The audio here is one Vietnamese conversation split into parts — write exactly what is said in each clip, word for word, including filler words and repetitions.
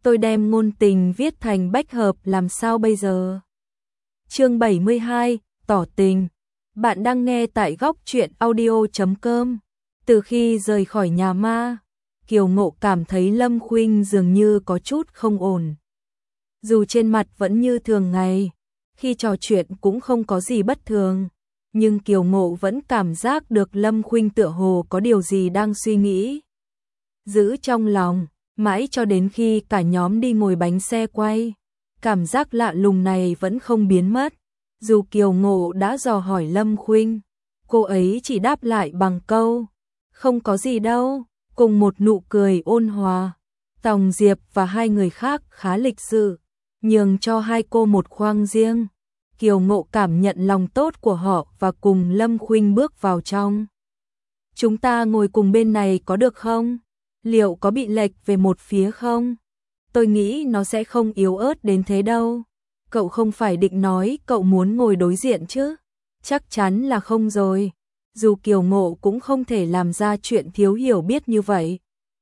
tôi đem ngôn tình viết thành bách hợp làm sao bây giờ? Chương bảy mươi hai, tỏ tình. Bạn đang nghe tại góc truyện audio chấm com. Từ khi rời khỏi nhà ma, Kiều Ngộ cảm thấy Lâm Khuynh dường như có chút không ổn. Dù trên mặt vẫn như thường ngày, khi trò chuyện cũng không có gì bất thường, nhưng Kiều Ngộ vẫn cảm giác được Lâm Khuynh tựa hồ có điều gì đang suy nghĩ. Giữ trong lòng, mãi cho đến khi cả nhóm đi ngồi bánh xe quay, cảm giác lạ lùng này vẫn không biến mất. Dù Kiều Ngộ đã dò hỏi Lâm Khuynh, cô ấy chỉ đáp lại bằng câu không có gì đâu, cùng một nụ cười ôn hòa. Tòng Diệp và hai người khác khá lịch sự, nhường cho hai cô một khoang riêng. Kiều Ngộ cảm nhận lòng tốt của họ và cùng Lâm Khuynh bước vào trong. Chúng ta ngồi cùng bên này có được không? Liệu có bị lệch về một phía không? Tôi nghĩ nó sẽ không yếu ớt đến thế đâu. Cậu không phải định nói cậu muốn ngồi đối diện chứ? Chắc chắn là không rồi. Dù Kiều Ngộ cũng không thể làm ra chuyện thiếu hiểu biết như vậy.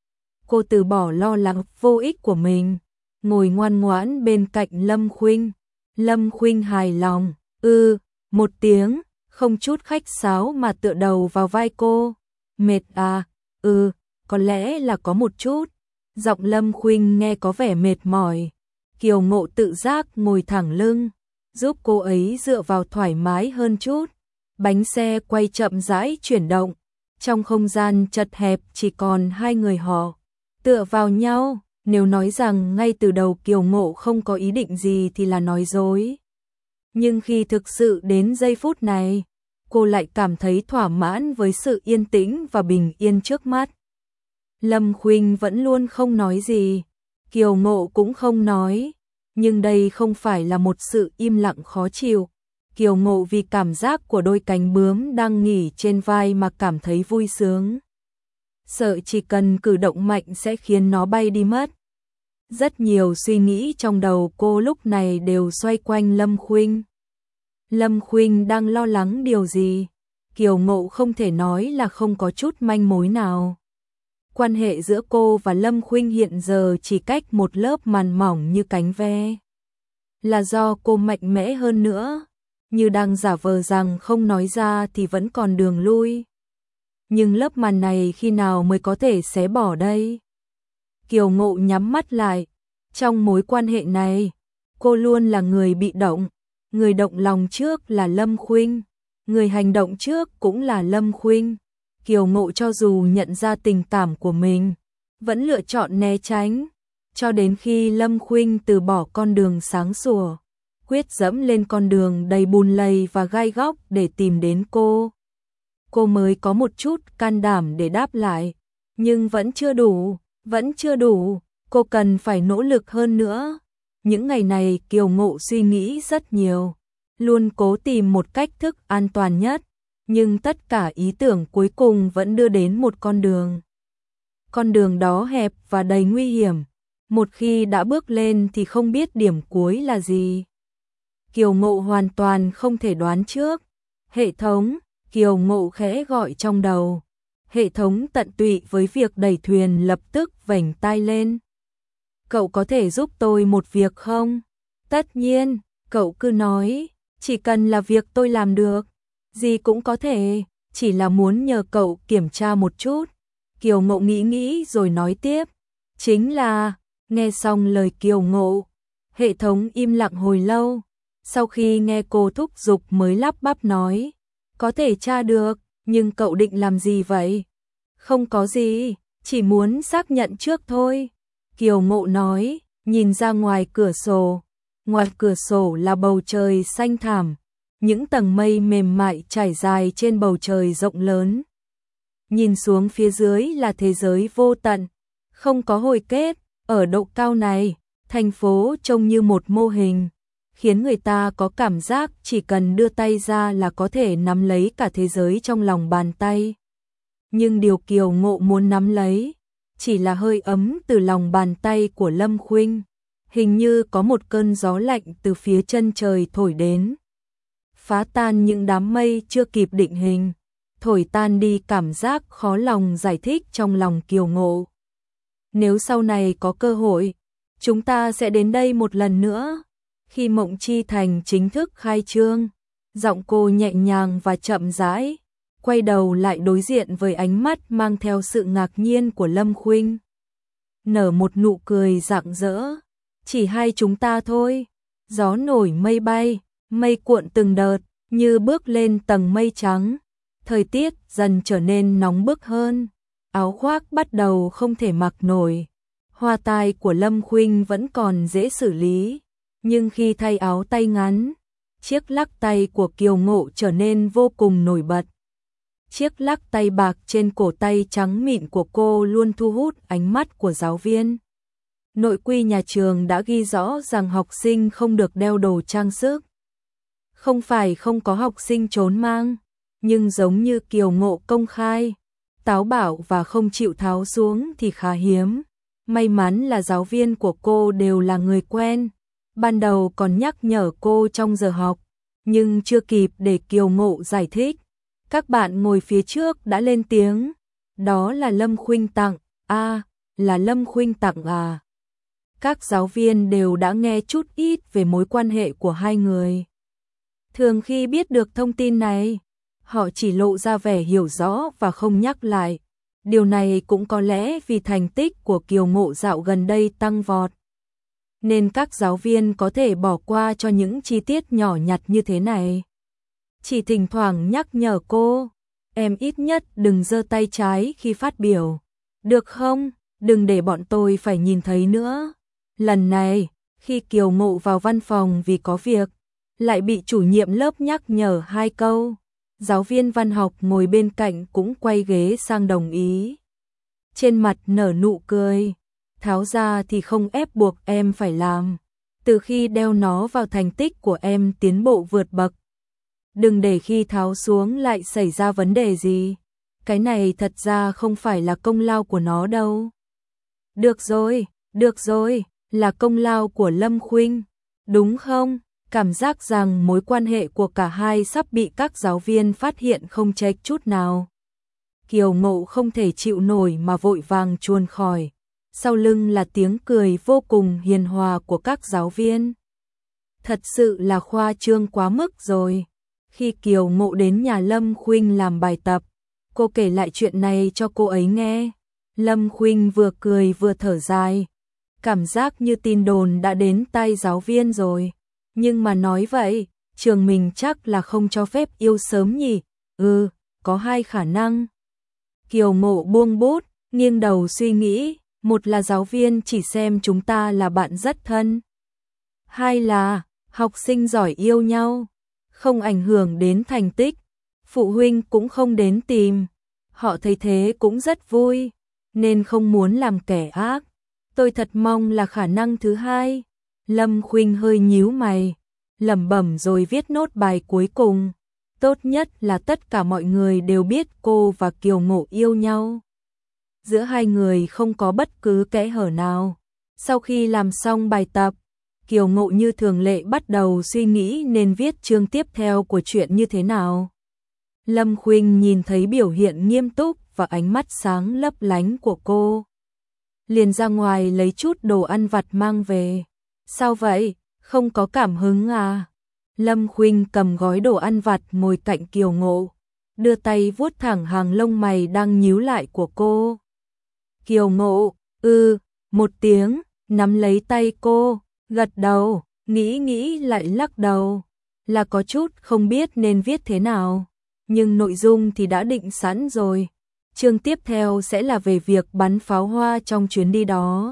Cô từ bỏ lo lắng vô ích của mình, ngồi ngoan ngoãn bên cạnh Lâm Khuynh. Lâm Khuynh hài lòng, ư, một tiếng, không chút khách sáo mà tựa đầu vào vai cô. Mệt à, ừ, có lẽ là có một chút. Giọng Lâm Khuynh nghe có vẻ mệt mỏi. Kiều Ngộ tự giác ngồi thẳng lưng, giúp cô ấy dựa vào thoải mái hơn chút. Bánh xe quay chậm rãi chuyển động, trong không gian chật hẹp chỉ còn hai người họ tựa vào nhau. Nếu nói rằng ngay từ đầu Kiều Ngộ không có ý định gì thì là nói dối. Nhưng khi thực sự đến giây phút này, cô lại cảm thấy thỏa mãn với sự yên tĩnh và bình yên trước mắt. Lâm Khuynh vẫn luôn không nói gì, Kiều Ngộ cũng không nói, nhưng đây không phải là một sự im lặng khó chịu. Kiều Ngộ vì cảm giác của đôi cánh bướm đang nghỉ trên vai mà cảm thấy vui sướng. Sợ chỉ cần cử động mạnh sẽ khiến nó bay đi mất. Rất nhiều suy nghĩ trong đầu cô lúc này đều xoay quanh Lâm Khuynh. Lâm Khuynh đang lo lắng điều gì? Kiều Ngộ không thể nói là không có chút manh mối nào. Quan hệ giữa cô và Lâm Khuynh hiện giờ chỉ cách một lớp màn mỏng như cánh ve. Là do cô mạnh mẽ hơn nữa, như đang giả vờ rằng không nói ra thì vẫn còn đường lui. Nhưng lớp màn này khi nào mới có thể xé bỏ đây? Kiều Ngộ nhắm mắt lại. Trong mối quan hệ này, cô luôn là người bị động. Người động lòng trước là Lâm Khuynh, người hành động trước cũng là Lâm Khuynh. Kiều Ngộ cho dù nhận ra tình cảm của mình, vẫn lựa chọn né tránh, cho đến khi Lâm Khuynh từ bỏ con đường sáng sủa, quyết dẫm lên con đường đầy bùn lầy và gai góc để tìm đến cô. Cô mới có một chút can đảm để đáp lại, nhưng vẫn chưa đủ, vẫn chưa đủ, cô cần phải nỗ lực hơn nữa. Những ngày này Kiều Ngộ suy nghĩ rất nhiều, luôn cố tìm một cách thức an toàn nhất, nhưng tất cả ý tưởng cuối cùng vẫn đưa đến một con đường. Con đường đó hẹp và đầy nguy hiểm, một khi đã bước lên thì không biết điểm cuối là gì. Kiều Ngộ hoàn toàn không thể đoán trước. Hệ thống, Kiều Ngộ khẽ gọi trong đầu. Hệ thống tận tụy với việc đẩy thuyền lập tức vểnh tai lên. Cậu có thể giúp tôi một việc không? Tất nhiên, cậu cứ nói, chỉ cần là việc tôi làm được. Gì cũng có thể, chỉ là muốn nhờ cậu kiểm tra một chút. Kiều Ngộ nghĩ nghĩ rồi nói tiếp. Chính là, nghe xong lời Kiều Ngộ, hệ thống im lặng hồi lâu. Sau khi nghe cô thúc giục mới lắp bắp nói. Có thể tra được, nhưng cậu định làm gì vậy? Không có gì, chỉ muốn xác nhận trước thôi. Kiều Ngộ nói, nhìn ra ngoài cửa sổ. Ngoài cửa sổ là bầu trời xanh thẳm, những tầng mây mềm mại trải dài trên bầu trời rộng lớn. Nhìn xuống phía dưới là thế giới vô tận, không có hồi kết. Ở độ cao này, thành phố trông như một mô hình, khiến người ta có cảm giác chỉ cần đưa tay ra là có thể nắm lấy cả thế giới trong lòng bàn tay. Nhưng điều Kiều Ngộ muốn nắm lấy chỉ là hơi ấm từ lòng bàn tay của Lâm Khuynh. Hình như có một cơn gió lạnh từ phía chân trời thổi đến, phá tan những đám mây chưa kịp định hình, thổi tan đi cảm giác khó lòng giải thích trong lòng Kiều Ngộ. Nếu sau này có cơ hội, chúng ta sẽ đến đây một lần nữa. Khi Mộng Chi Thành chính thức khai trương, giọng cô nhẹ nhàng và chậm rãi, quay đầu lại đối diện với ánh mắt mang theo sự ngạc nhiên của Lâm Khuynh. Nở một nụ cười rạng rỡ, chỉ hai chúng ta thôi. Gió nổi mây bay, mây cuộn từng đợt, như bước lên tầng mây trắng. Thời tiết dần trở nên nóng bức hơn, áo khoác bắt đầu không thể mặc nổi. Hoa tai của Lâm Khuynh vẫn còn dễ xử lý, nhưng khi thay áo tay ngắn, chiếc lắc tay của Kiều Ngộ trở nên vô cùng nổi bật. Chiếc lắc tay bạc trên cổ tay trắng mịn của cô luôn thu hút ánh mắt của giáo viên. Nội quy nhà trường đã ghi rõ rằng học sinh không được đeo đồ trang sức. Không phải không có học sinh trốn mang, nhưng giống như Kiều Ngộ công khai, táo bạo và không chịu tháo xuống thì khá hiếm. May mắn là giáo viên của cô đều là người quen, ban đầu còn nhắc nhở cô trong giờ học, nhưng chưa kịp để Kiều Ngộ giải thích. Các bạn ngồi phía trước đã lên tiếng, đó là Lâm Khuynh tặng, a à, là Lâm Khuynh tặng à. Các giáo viên đều đã nghe chút ít về mối quan hệ của hai người. Thường khi biết được thông tin này, họ chỉ lộ ra vẻ hiểu rõ và không nhắc lại. Điều này cũng có lẽ vì thành tích của Kiều Ngộ dạo gần đây tăng vọt, nên các giáo viên có thể bỏ qua cho những chi tiết nhỏ nhặt như thế này. Chỉ thỉnh thoảng nhắc nhở cô, em ít nhất đừng giơ tay trái khi phát biểu, được không? Đừng để bọn tôi phải nhìn thấy nữa. Lần này, khi Kiều Ngộ vào văn phòng vì có việc, lại bị chủ nhiệm lớp nhắc nhở hai câu. Giáo viên văn học ngồi bên cạnh cũng quay ghế sang đồng ý. Trên mặt nở nụ cười, tháo ra thì không ép buộc em phải làm. Từ khi đeo nó vào thành tích của em tiến bộ vượt bậc. Đừng để khi tháo xuống lại xảy ra vấn đề gì. Cái này thật ra không phải là công lao của nó đâu. Được rồi, được rồi, là công lao của Lâm Khuynh, đúng không? Cảm giác rằng mối quan hệ của cả hai sắp bị các giáo viên phát hiện không chệch chút nào. Kiều Ngộ không thể chịu nổi mà vội vàng chuồn khỏi. Sau lưng là tiếng cười vô cùng hiền hòa của các giáo viên. Thật sự là khoa trương quá mức rồi. Khi Kiều Ngộ đến nhà Lâm Khuynh làm bài tập, cô kể lại chuyện này cho cô ấy nghe. Lâm Khuynh vừa cười vừa thở dài. Cảm giác như tin đồn đã đến tai giáo viên rồi. Nhưng mà nói vậy, trường mình chắc là không cho phép yêu sớm nhỉ? Ừ, có hai khả năng. Kiều Ngộ buông bút, nghiêng đầu suy nghĩ. Một là giáo viên chỉ xem chúng ta là bạn rất thân. Hai là học sinh giỏi yêu nhau, không ảnh hưởng đến thành tích. Phụ huynh cũng không đến tìm. Họ thấy thế cũng rất vui, nên không muốn làm kẻ ác. Tôi thật mong là khả năng thứ hai. Lâm Khuynh hơi nhíu mày, lẩm bẩm rồi viết nốt bài cuối cùng. Tốt nhất là tất cả mọi người đều biết cô và Kiều Ngộ yêu nhau. Giữa hai người không có bất cứ kẽ hở nào. Sau khi làm xong bài tập, Kiều Ngộ như thường lệ bắt đầu suy nghĩ nên viết chương tiếp theo của chuyện như thế nào. Lâm Khuynh nhìn thấy biểu hiện nghiêm túc và ánh mắt sáng lấp lánh của cô, liền ra ngoài lấy chút đồ ăn vặt mang về. Sao vậy? Không có cảm hứng à? Lâm Khuynh cầm gói đồ ăn vặt ngồi cạnh Kiều Ngộ, đưa tay vuốt thẳng hàng lông mày đang nhíu lại của cô. Kiều Ngộ, ư, một tiếng, nắm lấy tay cô, gật đầu, nghĩ nghĩ lại lắc đầu, là có chút không biết nên viết thế nào, nhưng nội dung thì đã định sẵn rồi. Chương tiếp theo sẽ là về việc bắn pháo hoa trong chuyến đi đó.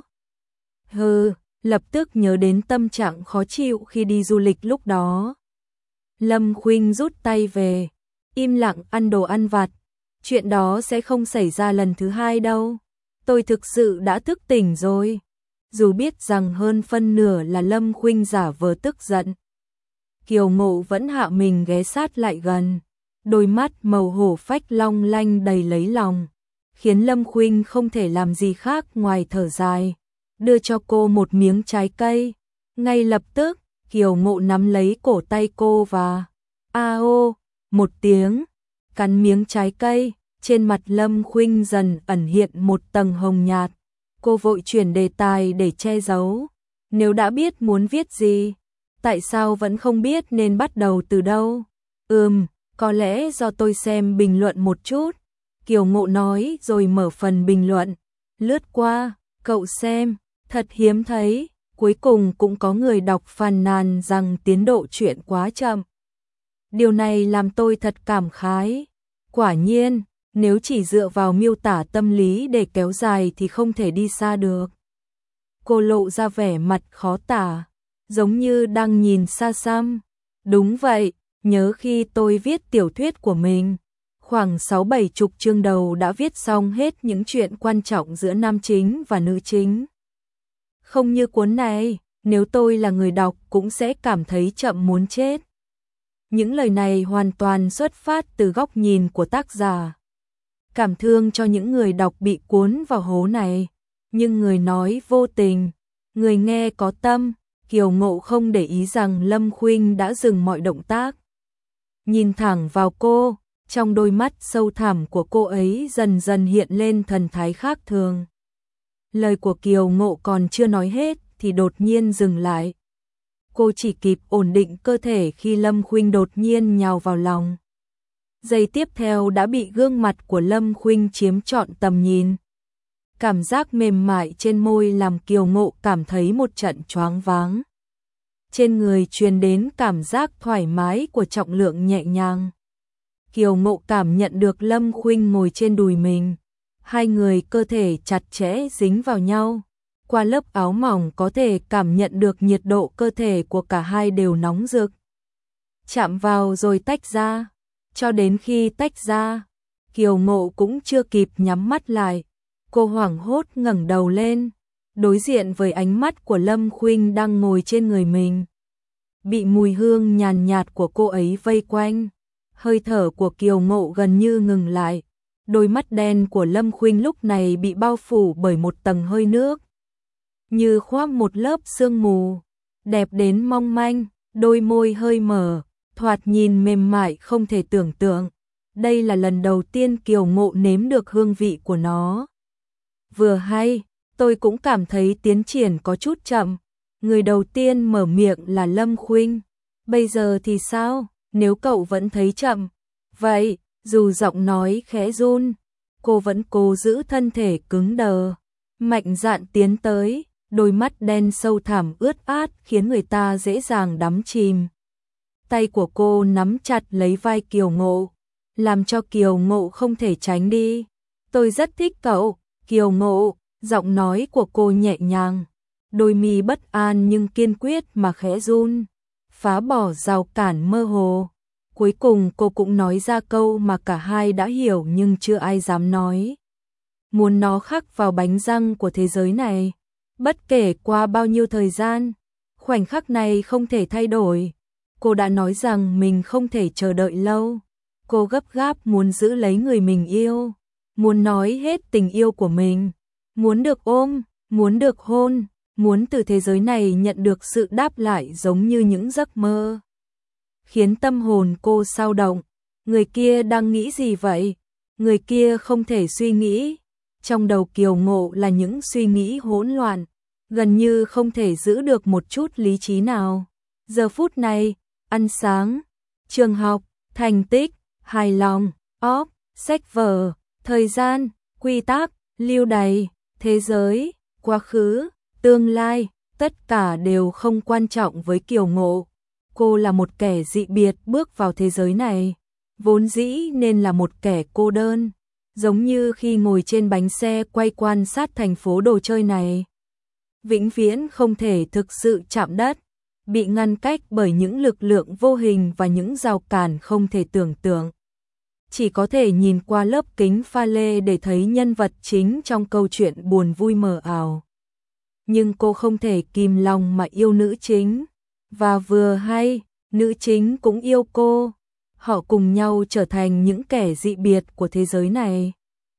Hừ, lập tức nhớ đến tâm trạng khó chịu khi đi du lịch lúc đó. Lâm Khuynh rút tay về, im lặng ăn đồ ăn vặt. Chuyện đó sẽ không xảy ra lần thứ hai đâu. Tôi thực sự đã thức tỉnh rồi. Dù biết rằng hơn phân nửa là Lâm Khuynh giả vờ tức giận, Kiều Ngộ vẫn hạ mình ghé sát lại gần. Đôi mắt màu hổ phách long lanh đầy lấy lòng, khiến Lâm Khuynh không thể làm gì khác ngoài thở dài, đưa cho cô một miếng trái cây. Ngay lập tức, Kiều Ngộ nắm lấy cổ tay cô và a ô một tiếng, cắn miếng trái cây. Trên mặt Lâm Khuynh dần ẩn hiện một tầng hồng nhạt. Cô vội chuyển đề tài để che giấu. Nếu đã biết muốn viết gì, tại sao vẫn không biết nên bắt đầu từ đâu? Ừm, có lẽ do tôi xem bình luận một chút. Kiều Ngộ nói rồi mở phần bình luận. Lướt qua, cậu xem, thật hiếm thấy, cuối cùng cũng có người đọc phàn nàn rằng tiến độ truyện quá chậm. Điều này làm tôi thật cảm khái. Quả nhiên, nếu chỉ dựa vào miêu tả tâm lý để kéo dài thì không thể đi xa được. Cô lộ ra vẻ mặt khó tả, giống như đang nhìn xa xăm. Đúng vậy, nhớ khi tôi viết tiểu thuyết của mình, khoảng sáu bảy chục chương đầu đã viết xong hết những chuyện quan trọng giữa nam chính và nữ chính. Không như cuốn này, nếu tôi là người đọc cũng sẽ cảm thấy chậm muốn chết. Những lời này hoàn toàn xuất phát từ góc nhìn của tác giả. Cảm thương cho những người đọc bị cuốn vào hố này, nhưng người nói vô tình, người nghe có tâm. Kiều Ngộ không để ý rằng Lâm Khuynh đã dừng mọi động tác. Nhìn thẳng vào cô, trong đôi mắt sâu thẳm của cô ấy dần dần hiện lên thần thái khác thường. Lời của Kiều Ngộ còn chưa nói hết thì đột nhiên dừng lại. Cô chỉ kịp ổn định cơ thể khi Lâm Khuynh đột nhiên nhào vào lòng. Giây tiếp theo đã bị gương mặt của Lâm Khuynh chiếm trọn tầm nhìn. Cảm giác mềm mại trên môi làm Kiều Ngộ cảm thấy một trận choáng váng. Trên người truyền đến cảm giác thoải mái của trọng lượng nhẹ nhàng. Kiều Ngộ cảm nhận được Lâm Khuynh ngồi trên đùi mình. Hai người cơ thể chặt chẽ dính vào nhau. Qua lớp áo mỏng có thể cảm nhận được nhiệt độ cơ thể của cả hai đều nóng rực. Chạm vào rồi tách ra. Cho đến khi tách ra, Kiều Ngộ cũng chưa kịp nhắm mắt lại. Cô hoảng hốt ngẩng đầu lên, đối diện với ánh mắt của Lâm Khuynh đang ngồi trên người mình. Bị mùi hương nhàn nhạt của cô ấy vây quanh, hơi thở của Kiều Ngộ gần như ngừng lại. Đôi mắt đen của Lâm Khuynh lúc này bị bao phủ bởi một tầng hơi nước, như khoác một lớp sương mù, đẹp đến mong manh, đôi môi hơi mở, thoạt nhìn mềm mại không thể tưởng tượng. Đây là lần đầu tiên Kiều Ngộ nếm được hương vị của nó. Vừa hay, tôi cũng cảm thấy tiến triển có chút chậm. Người đầu tiên mở miệng là Lâm Khuynh. Bây giờ thì sao, nếu cậu vẫn thấy chậm? Vậy, dù giọng nói khẽ run, cô vẫn cố giữ thân thể cứng đờ. Mạnh dạn tiến tới, đôi mắt đen sâu thẳm ướt át khiến người ta dễ dàng đắm chìm. Tay của cô nắm chặt lấy vai Kiều Ngộ, làm cho Kiều Ngộ không thể tránh đi. Tôi rất thích cậu, Kiều Ngộ, giọng nói của cô nhẹ nhàng, đôi mi bất an nhưng kiên quyết mà khẽ run, phá bỏ rào cản mơ hồ. Cuối cùng cô cũng nói ra câu mà cả hai đã hiểu nhưng chưa ai dám nói. Muốn nó khắc vào bánh răng của thế giới này, bất kể qua bao nhiêu thời gian, khoảnh khắc này không thể thay đổi. Cô đã nói rằng mình không thể chờ đợi lâu. Cô gấp gáp muốn giữ lấy người mình yêu, muốn nói hết tình yêu của mình, muốn được ôm, muốn được hôn, muốn từ thế giới này nhận được sự đáp lại giống như những giấc mơ. Khiến tâm hồn cô xao động. Người kia đang nghĩ gì vậy? Người kia không thể suy nghĩ. Trong đầu Kiều Ngộ là những suy nghĩ hỗn loạn, gần như không thể giữ được một chút lý trí nào. Giờ phút này, ăn sáng, trường học, thành tích, hài lòng, óp, sách vở, thời gian, quy tắc, lưu đày, thế giới, quá khứ, tương lai, tất cả đều không quan trọng với Kiều Ngộ. Cô là một kẻ dị biệt bước vào thế giới này, vốn dĩ nên là một kẻ cô đơn, giống như khi ngồi trên bánh xe quay quan sát thành phố đồ chơi này. Vĩnh viễn không thể thực sự chạm đất, bị ngăn cách bởi những lực lượng vô hình và những rào cản không thể tưởng tượng. Chỉ có thể nhìn qua lớp kính pha lê để thấy nhân vật chính trong câu chuyện buồn vui mờ ảo. Nhưng cô không thể kìm lòng mà yêu nữ chính. Và vừa hay, nữ chính cũng yêu cô. Họ cùng nhau trở thành những kẻ dị biệt của thế giới này.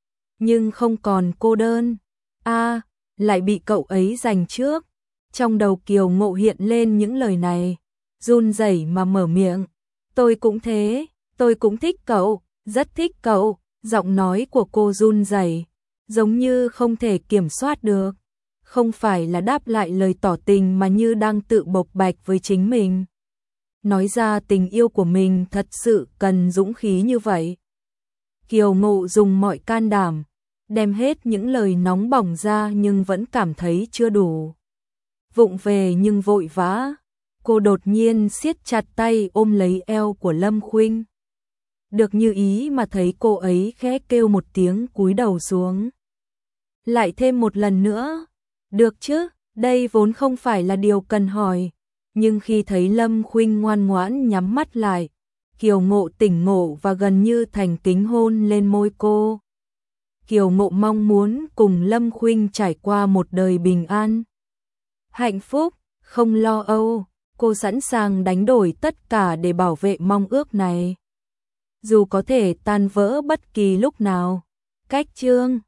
Nhưng không còn cô đơn. A, lại bị cậu ấy giành trước. Trong đầu Kiều Ngộ hiện lên những lời này, run rẩy mà mở miệng. Tôi cũng thế, tôi cũng thích cậu, rất thích cậu. Giọng nói của cô run rẩy, giống như không thể kiểm soát được. không phải là đáp lại lời tỏ tình mà như đang tự bộc bạch với chính mình. Nói ra tình yêu của mình thật sự cần dũng khí như vậy. Kiều Ngộ dùng mọi can đảm, đem hết những lời nóng bỏng ra nhưng vẫn cảm thấy chưa đủ. Vụng về nhưng vội vã, cô đột nhiên siết chặt tay ôm lấy eo của Lâm Khuynh. Được như ý mà thấy cô ấy khẽ kêu một tiếng cúi đầu xuống. Lại thêm một lần nữa, được chứ, đây vốn không phải là điều cần hỏi, nhưng khi thấy Lâm Khuynh ngoan ngoãn nhắm mắt lại, Kiều Ngộ tỉnh ngộ và gần như thành kính hôn lên môi cô. Kiều Ngộ mong muốn cùng Lâm Khuynh trải qua một đời bình an, hạnh phúc, không lo âu, cô sẵn sàng đánh đổi tất cả để bảo vệ mong ước này. Dù có thể tan vỡ bất kỳ lúc nào. Cách chương